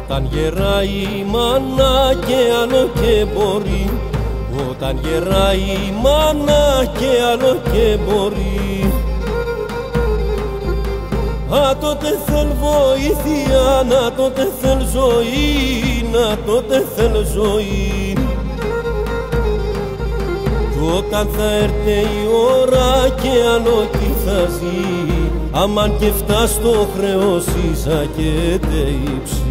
Όταν γεράει η μάνα και άλλο και μπορεί, όταν γεράει η μάνα και άλλο και μπορεί, τότε θέλ βοήθεια, τότε θέλ ζωή, τότε θέλ ζωή. Κι όταν θα έρθει η ώρα και άλλο τι θα ζει, αμάν και φτάσει το χρέος ίσα και τεϊψείς.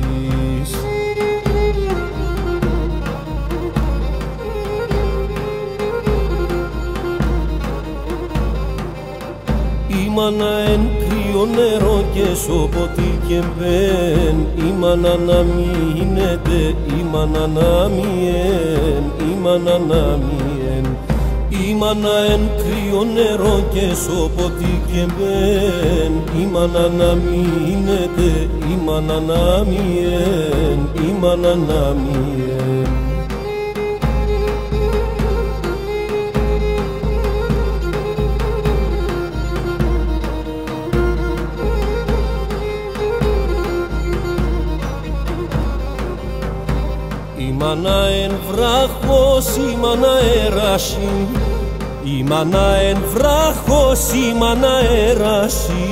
Η μάνα εν κρύο νερό και σοποτή και μπεν, η μάνα να μείνεται, η μάνα να μειεν, η μάνα να μειεν. Η μάνα εν κρύο νερό και σοποτή και μπεν, η μάνα να μείνεται, η μάνα να μειεν, η μάνα να μειεν. Η μάνα εν βράχος, η μάνα έραση, η μάνα εν βράχος, η μάνα έραση.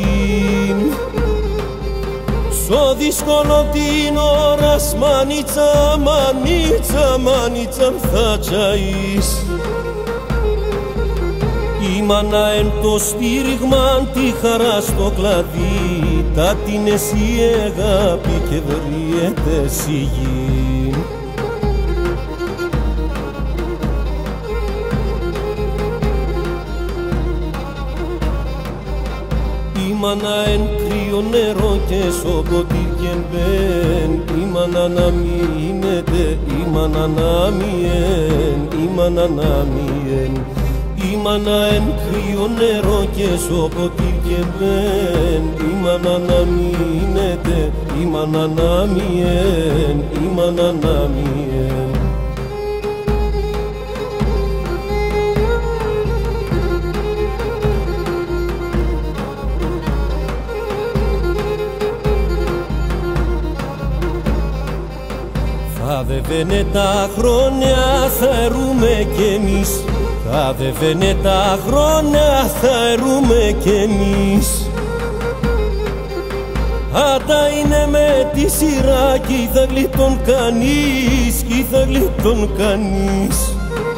Στο δύσκολο την ώρας, μανίτσα, μανίτσα, μανίτσα θα τσαείς. Η μάνα εν το στήριγμα, τη χαρά στο κλαδί, τα την εσύ αγάπη και βριέται σιγή. Η μάνα εν κρύο νερό και σοποτή και μπεν, η μάνα να μείνεται, η μάνα να μειεν, η μάνα να μειεν. Η μάνα εν κρύο νερό και σοποτή και μπεν, η μάνα να μείνεται, η μάνα να μειεν, η μάνα να μειεν. Θα δεβαίνε τα χρόνια, θα ερούμε κι εμείς. Θα δεβαίνε τα χρόνια, θα ερούμε κι εμείς. Άτα είναι με τη σειρά κι θα γλιτών κανείς, κι θα γλιτών κανείς.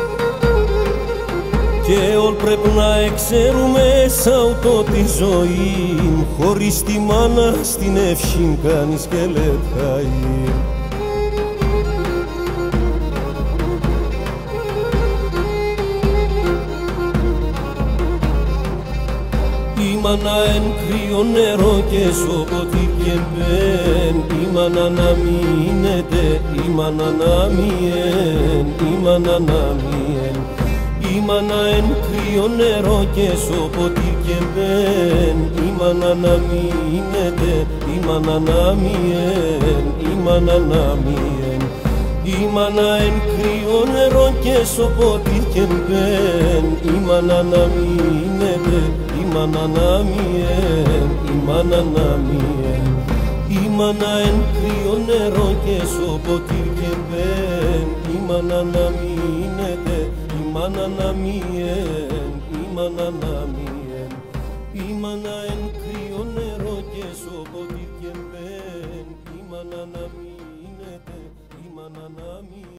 Και όλ πρέπει να εξέρουμε σαν το τη ζωή, χωρίς τη μάνα στην ευχήν κανείς και λετχαεί. Η μάνα εν κρύο νερό και σοποτή και μπεν, η μάνα να μείνεται, η μάνα να μειεν, η μάνα να μειεν. Η μάνα εν κρύο νερό και σοποτή και μπεν, η μάνα να μείνεται, η μάνα να μειεν, η μάνα να μειεν. Η μάνα εν κρύο νερό και σοποτή και μπεν, η μάνα να μείνεται, η μάνα να μειεν, η μάνα να μειεν. Η μάνα εν κρύο νερό και σοποτή και μπεν, η μάνα να μείνεται, η μάνα να μειεν, η μάνα να μειεν. Η μάνα εν κρύο